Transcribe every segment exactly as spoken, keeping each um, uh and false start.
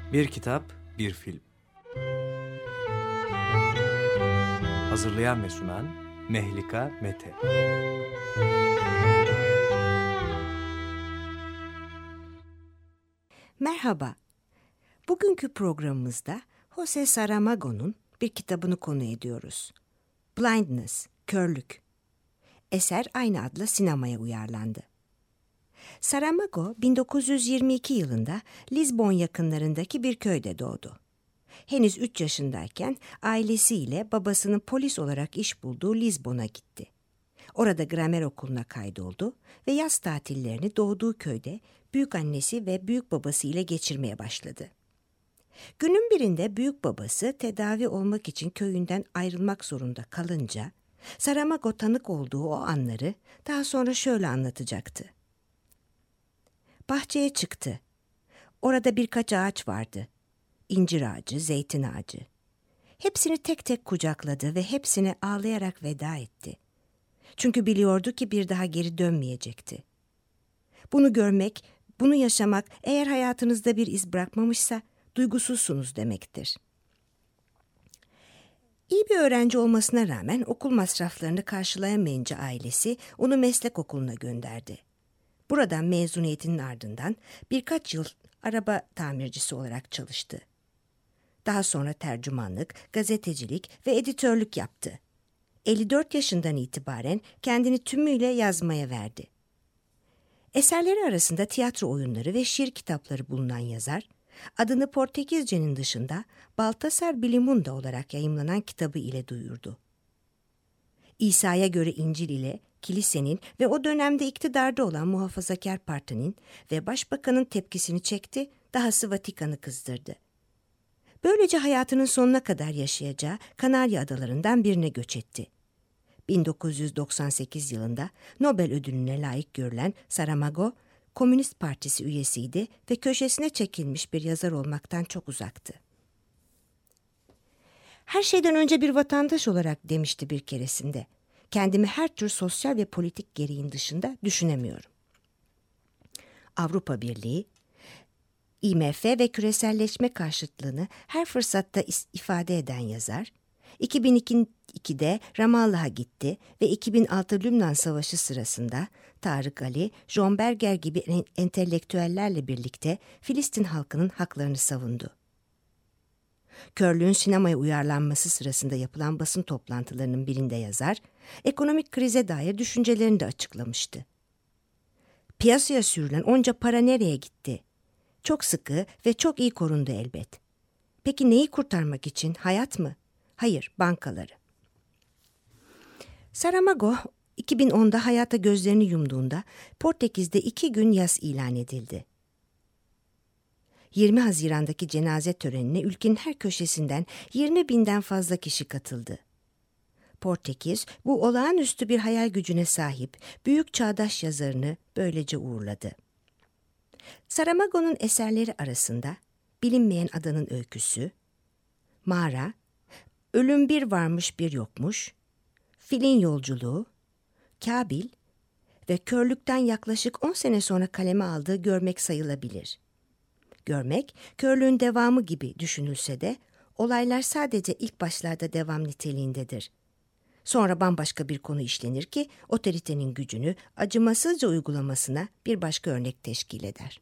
Bir kitap, bir film. Hazırlayan ve sunan Mehlika Mete. Merhaba. Bugünkü programımızda José Saramago'nun bir kitabını konu ediyoruz. Blindness, Körlük. Eser aynı adla sinemaya uyarlandı. Saramago bin dokuz yüz yirmi iki yılında Lizbon yakınlarındaki bir köyde doğdu. Henüz üç yaşındayken ailesiyle babasının polis olarak iş bulduğu Lizbon'a gitti. Orada gramer okuluna kaydoldu ve yaz tatillerini doğduğu köyde büyükannesi ve büyükbabası ile geçirmeye başladı. Günün birinde büyükbabası tedavi olmak için köyünden ayrılmak zorunda kalınca Saramago tanık olduğu o anları daha sonra şöyle anlatacaktı. Bahçeye çıktı. Orada birkaç ağaç vardı. İncir ağacı, zeytin ağacı. Hepsini tek tek kucakladı ve hepsine ağlayarak veda etti. Çünkü biliyordu ki bir daha geri dönmeyecekti. Bunu görmek, bunu yaşamak eğer hayatınızda bir iz bırakmamışsa duygusuzsunuz demektir. İyi bir öğrenci olmasına rağmen okul masraflarını karşılayamayınca ailesi onu meslek okuluna gönderdi. Buradan mezuniyetinin ardından birkaç yıl araba tamircisi olarak çalıştı. Daha sonra tercümanlık, gazetecilik ve editörlük yaptı. elli dört yaşından itibaren kendini tümüyle yazmaya verdi. Eserleri arasında tiyatro oyunları ve şiir kitapları bulunan yazar, adını Portekizce'nin dışında Baltasar Bilimunda olarak yayımlanan kitabı ile duyurdu. İsa'ya göre İncil ile kilisenin ve o dönemde iktidarda olan Muhafazakar Parti'nin ve başbakanın tepkisini çekti, dahası Vatikan'ı kızdırdı. Böylece hayatının sonuna kadar yaşayacağı Kanarya Adaları'ndan birine göç etti. bin dokuz yüz doksan sekiz yılında Nobel ödülüne layık görülen Saramago, Komünist Partisi üyesiydi ve köşesine çekilmiş bir yazar olmaktan çok uzaktı. Her şeyden önce bir vatandaş olarak demişti bir keresinde. Kendimi her tür sosyal ve politik gereğin dışında düşünemiyorum. Avrupa Birliği, I M F ve küreselleşme karşıtlığını her fırsatta ifade eden yazar, iki bin ikide Ramallah'a gitti ve iki bin altı Lübnan Savaşı sırasında Tarık Ali, John Berger gibi entelektüellerle birlikte Filistin halkının haklarını savundu. Körlüğün sinemaya uyarlanması sırasında yapılan basın toplantılarının birinde yazar, ekonomik krize dair düşüncelerini de açıklamıştı. Piyasaya sürülen onca para nereye gitti? Çok sıkı ve çok iyi korundu elbet. Peki neyi kurtarmak için? Hayat mı? Hayır, bankaları. Saramago, iki bin onda hayata gözlerini yumduğunda Portekiz'de iki gün yas ilan edildi. yirmi Haziran'daki cenaze törenine ülkenin her köşesinden yirmi binden fazla kişi katıldı. Portekiz, bu olağanüstü bir hayal gücüne sahip büyük çağdaş yazarını böylece uğurladı. Saramago'nun eserleri arasında Bilinmeyen Adanın Öyküsü, Mağara, Ölüm Bir Varmış Bir Yokmuş, Filin Yolculuğu, Kabil ve körlükten yaklaşık on sene sonra kaleme aldığı Görmek sayılabilir. Görmek, körlüğün devamı gibi düşünülse de olaylar sadece ilk başlarda devam niteliğindedir. Sonra bambaşka bir konu işlenir ki otoritenin gücünü acımasızca uygulamasına bir başka örnek teşkil eder.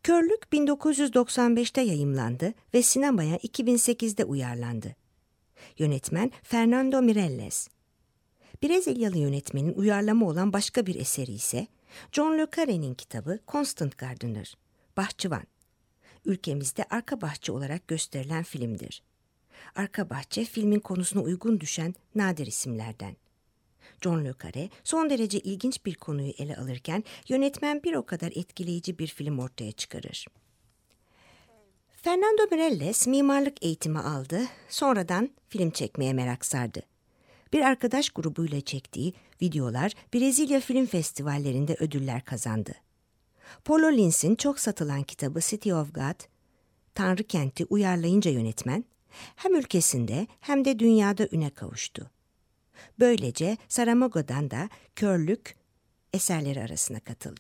Körlük bin dokuz yüz doksan beşte yayımlandı ve sinemaya iki bin sekizde uyarlandı. Yönetmen Fernando Meirelles. Brezilyalı yönetmenin uyarlama olan başka bir eseri ise John le Carré'nin kitabı Constant Gardener, Bahçıvan. Ülkemizde Arka Bahçe olarak gösterilen filmdir. Arka Bahçe, filmin konusuna uygun düşen nadir isimlerden. John le Carré son derece ilginç bir konuyu ele alırken yönetmen bir o kadar etkileyici bir film ortaya çıkarır. Fernando Meirelles mimarlık eğitimi aldı, sonradan film çekmeye merak sardı. Bir arkadaş grubuyla çektiği videolar Brezilya Film Festivallerinde ödüller kazandı. Paulo Lins'in çok satılan kitabı City of God, Tanrı Kenti uyarlayınca yönetmen, hem ülkesinde hem de dünyada üne kavuştu. Böylece Saramago'dan da Körlük eserleri arasına katıldı.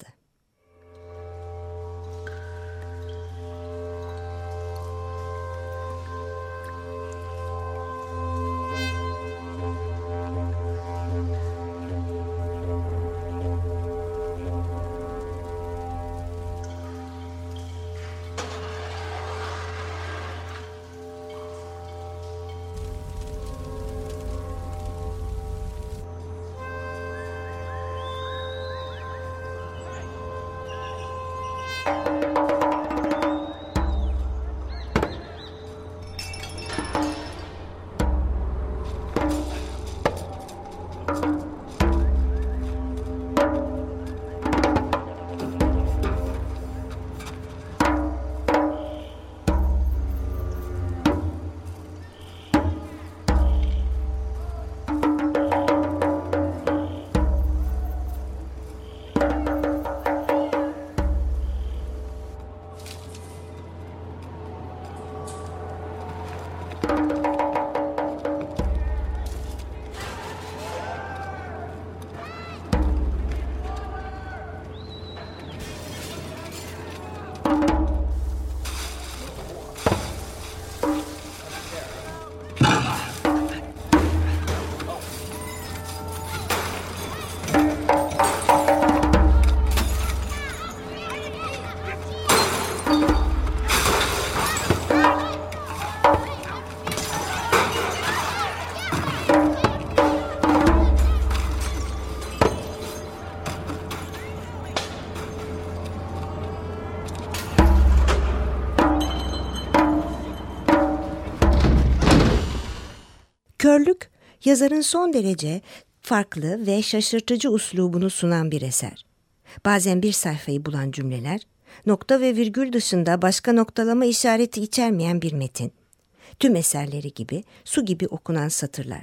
Körlük, yazarın son derece farklı ve şaşırtıcı üslubunu sunan bir eser. Bazen bir sayfayı bulan cümleler, nokta ve virgül dışında başka noktalama işareti içermeyen bir metin. Tüm eserleri gibi, su gibi okunan satırlar.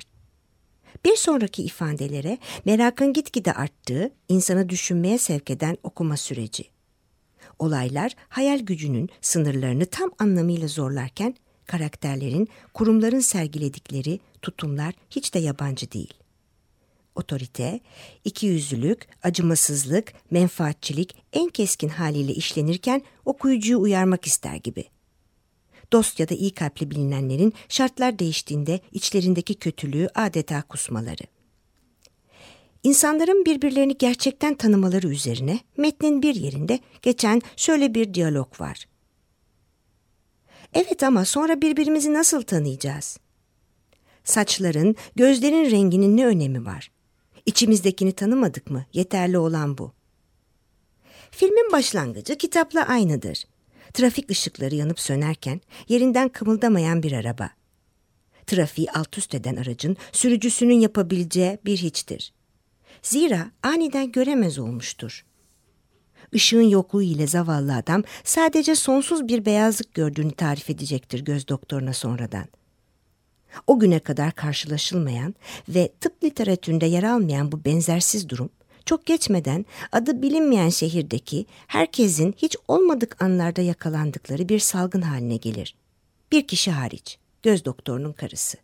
Bir sonraki ifadelere merakın gitgide arttığı, insanı düşünmeye sevk eden okuma süreci. Olaylar hayal gücünün sınırlarını tam anlamıyla zorlarken, karakterlerin, kurumların sergiledikleri tutumlar hiç de yabancı değil. Otorite, ikiyüzlülük, acımasızlık, menfaatçilik en keskin haliyle işlenirken okuyucuyu uyarmak ister gibi. Dost ya da iyi kalpli bilinenlerin şartlar değiştiğinde içlerindeki kötülüğü adeta kusmaları. İnsanların birbirlerini gerçekten tanımaları üzerine metnin bir yerinde geçen şöyle bir diyalog var. Evet, ama sonra birbirimizi nasıl tanıyacağız? Saçların, gözlerin renginin ne önemi var? İçimizdekini tanımadık mı? Yeterli olan bu. Filmin başlangıcı kitapla aynıdır. Trafik ışıkları yanıp sönerken yerinden kımıldamayan bir araba. Trafiği alt üst eden aracın sürücüsünün yapabileceği bir hiçtir. Zira aniden göremez olmuştur. Işığın yokluğu ile zavallı adam sadece sonsuz bir beyazlık gördüğünü tarif edecektir göz doktoruna sonradan. O güne kadar karşılaşılmayan ve tıp literatüründe yer almayan bu benzersiz durum, çok geçmeden adı bilinmeyen şehirdeki herkesin hiç olmadık anlarda yakalandıkları bir salgın haline gelir. Bir kişi hariç, göz doktorunun karısı.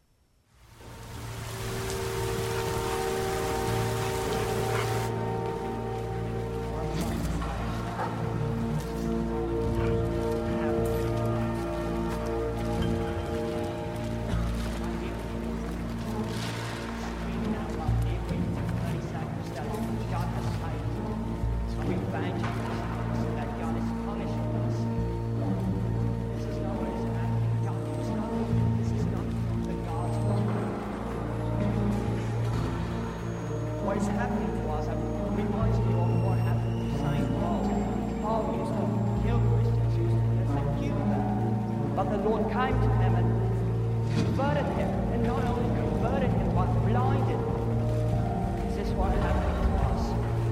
the Lord came to him and converted him, and not only converted him, but blinded him. This is what happened to us.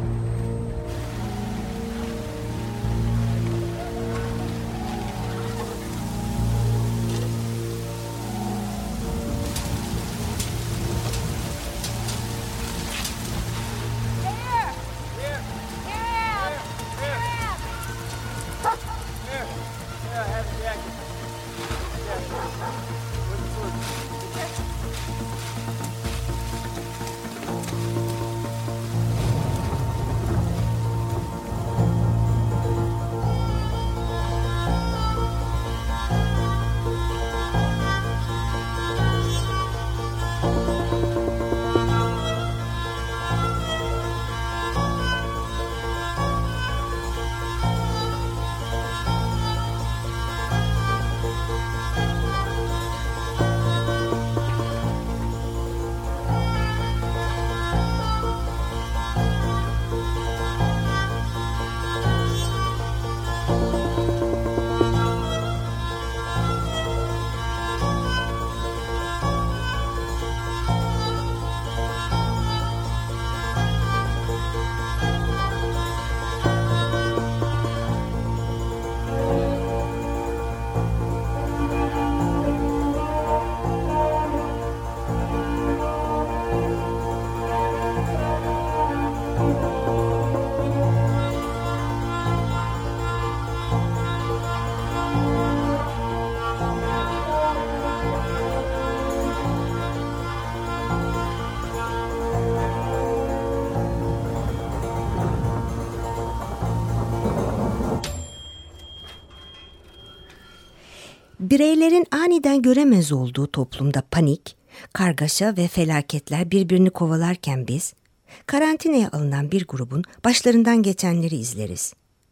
Bireylerin aniden göremez olduğu toplumda panik, kargaşa ve felaketler birbirini kovalarken biz, karantinaya alınan bir grubun başlarından geçenleri izleriz.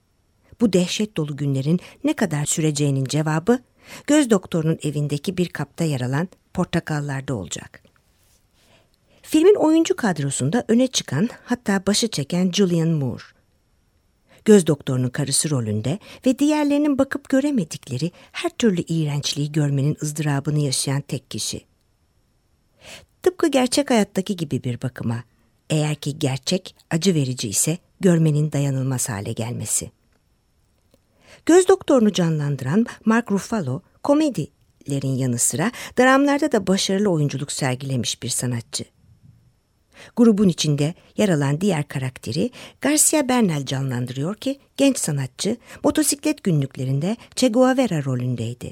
Bu dehşet dolu günlerin ne kadar süreceğinin cevabı, göz doktorunun evindeki bir kapta yer alan portakallarda olacak. Filmin oyuncu kadrosunda öne çıkan, hatta başı çeken Julianne Moore. Göz doktorunun karısı rolünde ve diğerlerinin bakıp göremedikleri her türlü iğrençliği görmenin ızdırabını yaşayan tek kişi. Tıpkı gerçek hayattaki gibi bir bakıma, eğer ki gerçek acı verici ise görmenin dayanılmaz hale gelmesi. Göz doktorunu canlandıran Mark Ruffalo, komedilerin yanı sıra dramlarda da başarılı oyunculuk sergilemiş bir sanatçı. Grubun içinde yer alan diğer karakteri Garcia Bernal canlandırıyor ki genç sanatçı motosiklet günlüklerinde Che Guevara rolündeydi.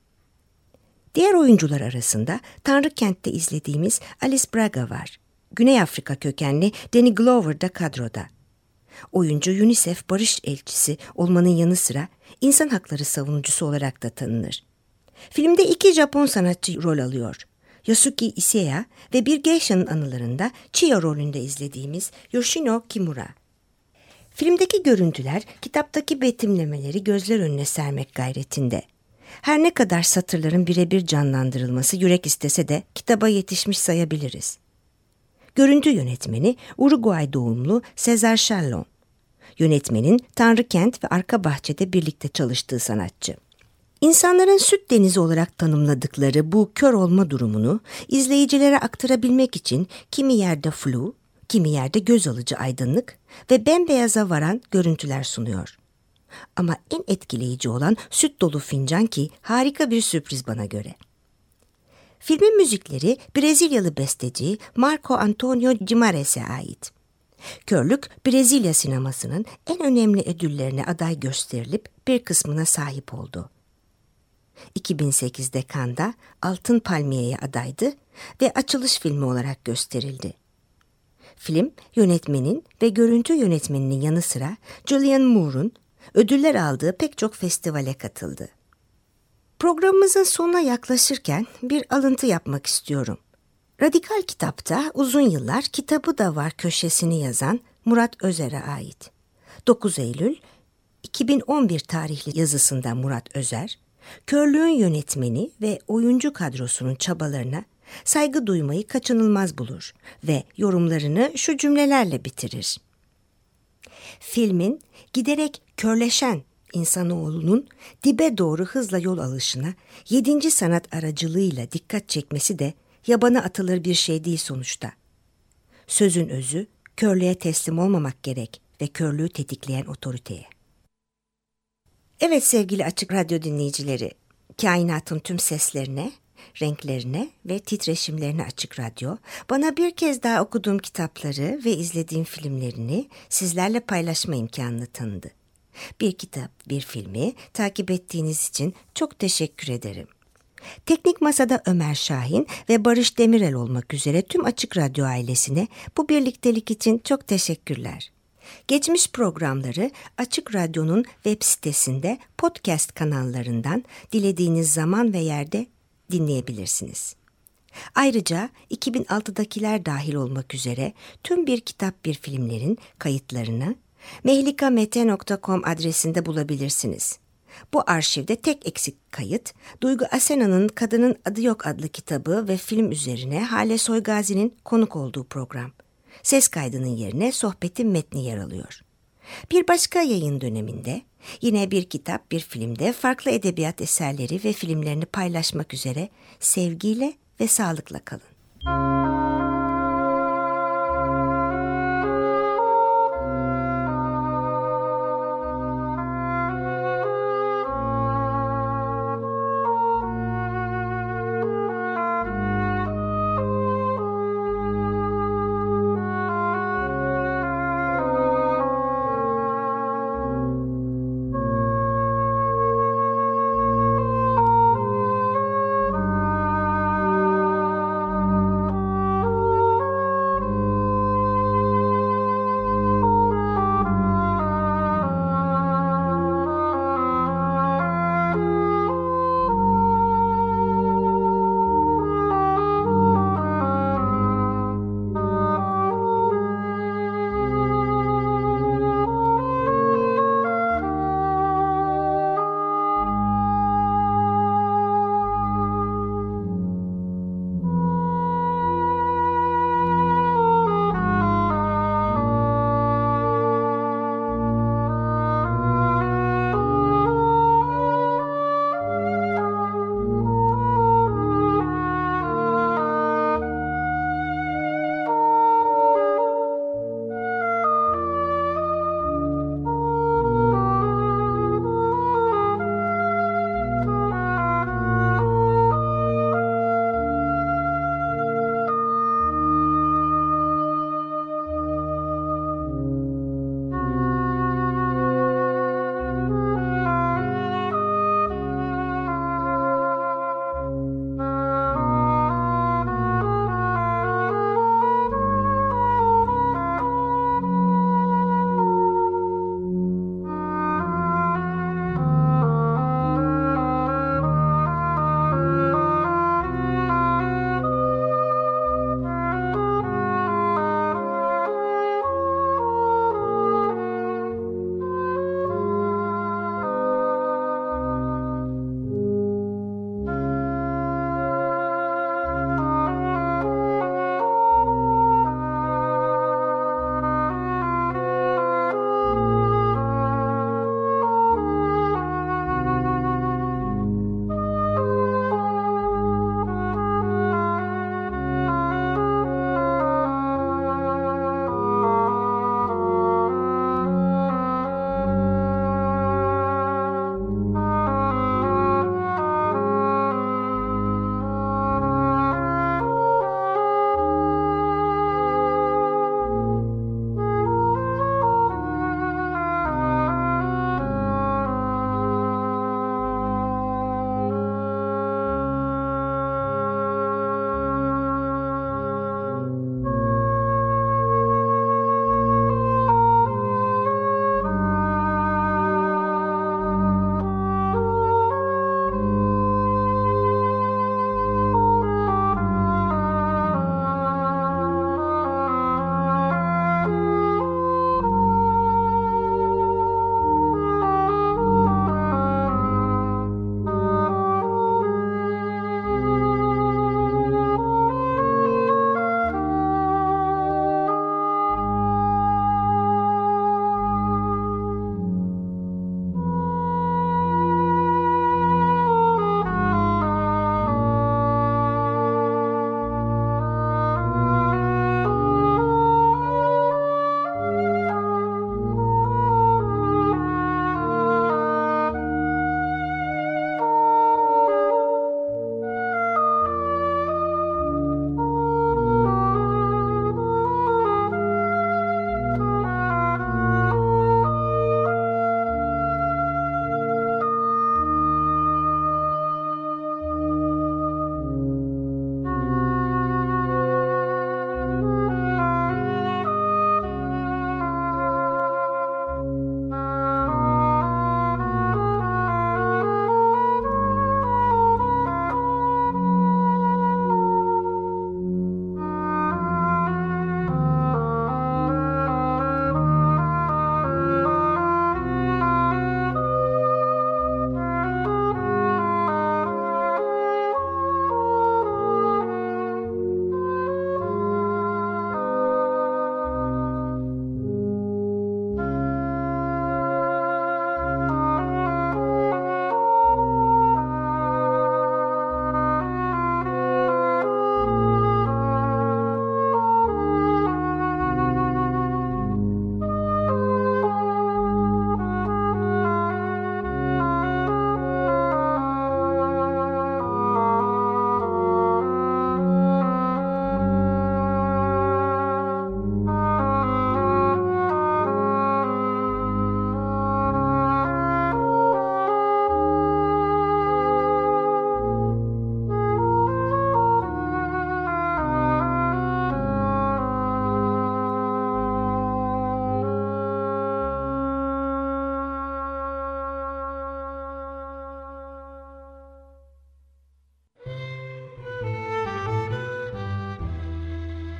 Diğer oyuncular arasında Tanrı Kent'te izlediğimiz Alice Braga var. Güney Afrika kökenli Danny Glover da kadroda. Oyuncu UNICEF barış elçisi olmanın yanı sıra insan hakları savunucusu olarak da tanınır. Filmde iki Japon sanatçı rol alıyor. Yasuki Issei ve bir geisha'nın anılarında Chiyo rolünde izlediğimiz Yoshino Kimura. Filmdeki görüntüler kitaptaki betimlemeleri gözler önüne sermek gayretinde. Her ne kadar satırların birebir canlandırılması yürek istese de kitaba yetişmiş sayabiliriz. Görüntü yönetmeni Uruguay doğumlu Cesar Chalon. Yönetmenin Tanrı Kent ve Arka Bahçe'de birlikte çalıştığı sanatçı. İnsanların süt denizi olarak tanımladıkları bu kör olma durumunu izleyicilere aktarabilmek için kimi yerde flu, kimi yerde göz alıcı aydınlık ve bembeyaza varan görüntüler sunuyor. Ama en etkileyici olan süt dolu fincan ki harika bir sürpriz bana göre. Filmin müzikleri Brezilyalı besteci Marco Antonio Guimarães'e ait. Körlük, Brezilya sinemasının en önemli ödüllerine aday gösterilip bir kısmına sahip oldu. iki bin sekizde Cannes'da Altın Palmiye'ye adaydı ve açılış filmi olarak gösterildi. Film, yönetmenin ve görüntü yönetmeninin yanı sıra Julianne Moore'un ödüller aldığı pek çok festivale katıldı. Programımızın sonuna yaklaşırken bir alıntı yapmak istiyorum. Radikal Kitap'ta uzun yıllar kitabı da var köşesini yazan Murat Özer'e ait. dokuz Eylül iki bin on bir tarihli yazısında Murat Özer, körlüğün yönetmeni ve oyuncu kadrosunun çabalarına saygı duymayı kaçınılmaz bulur ve yorumlarını şu cümlelerle bitirir. Filmin giderek körleşen insanoğlunun dibe doğru hızla yol alışına yedinci sanat aracılığıyla dikkat çekmesi de yabana atılır bir şey değil sonuçta. Sözün özü, körlüğe teslim olmamak gerek ve körlüğü tetikleyen otoriteye. Evet sevgili Açık Radyo dinleyicileri, kainatın tüm seslerine, renklerine ve titreşimlerine Açık Radyo, bana bir kez daha okuduğum kitapları ve izlediğim filmlerini sizlerle paylaşma imkanını tanıdı. Bir kitap, bir filmi takip ettiğiniz için çok teşekkür ederim. Teknik Masa'da Ömer Şahin ve Barış Demirel olmak üzere tüm Açık Radyo ailesine bu birliktelik için çok teşekkürler. Geçmiş programları Açık Radyo'nun web sitesinde podcast kanallarından dilediğiniz zaman ve yerde dinleyebilirsiniz. Ayrıca iki bin altıdakiler dahil olmak üzere tüm Bir Kitap Bir Filmlerin kayıtlarını mehlikamete nokta com adresinde bulabilirsiniz. Bu arşivde tek eksik kayıt, Duygu Asena'nın Kadının Adı Yok adlı kitabı ve film üzerine Hale Soygazi'nin konuk olduğu program. Ses kaydının yerine sohbetin metni yer alıyor. Bir başka yayın döneminde yine Bir Kitap Bir Filmde farklı edebiyat eserleri ve filmlerini paylaşmak üzere sevgiyle ve sağlıkla kalın.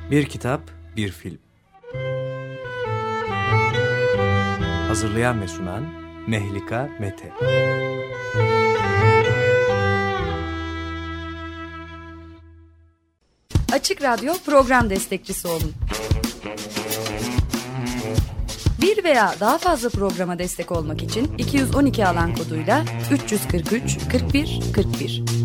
Bir kitap, bir film. Hazırlayan ve sunan Mehlika Mete. Açık Radyo program destekçisi olun. Bir veya daha fazla programa destek olmak için iki yüz on iki alan koduyla üç yüz kırk üç kırk bir kırk bir.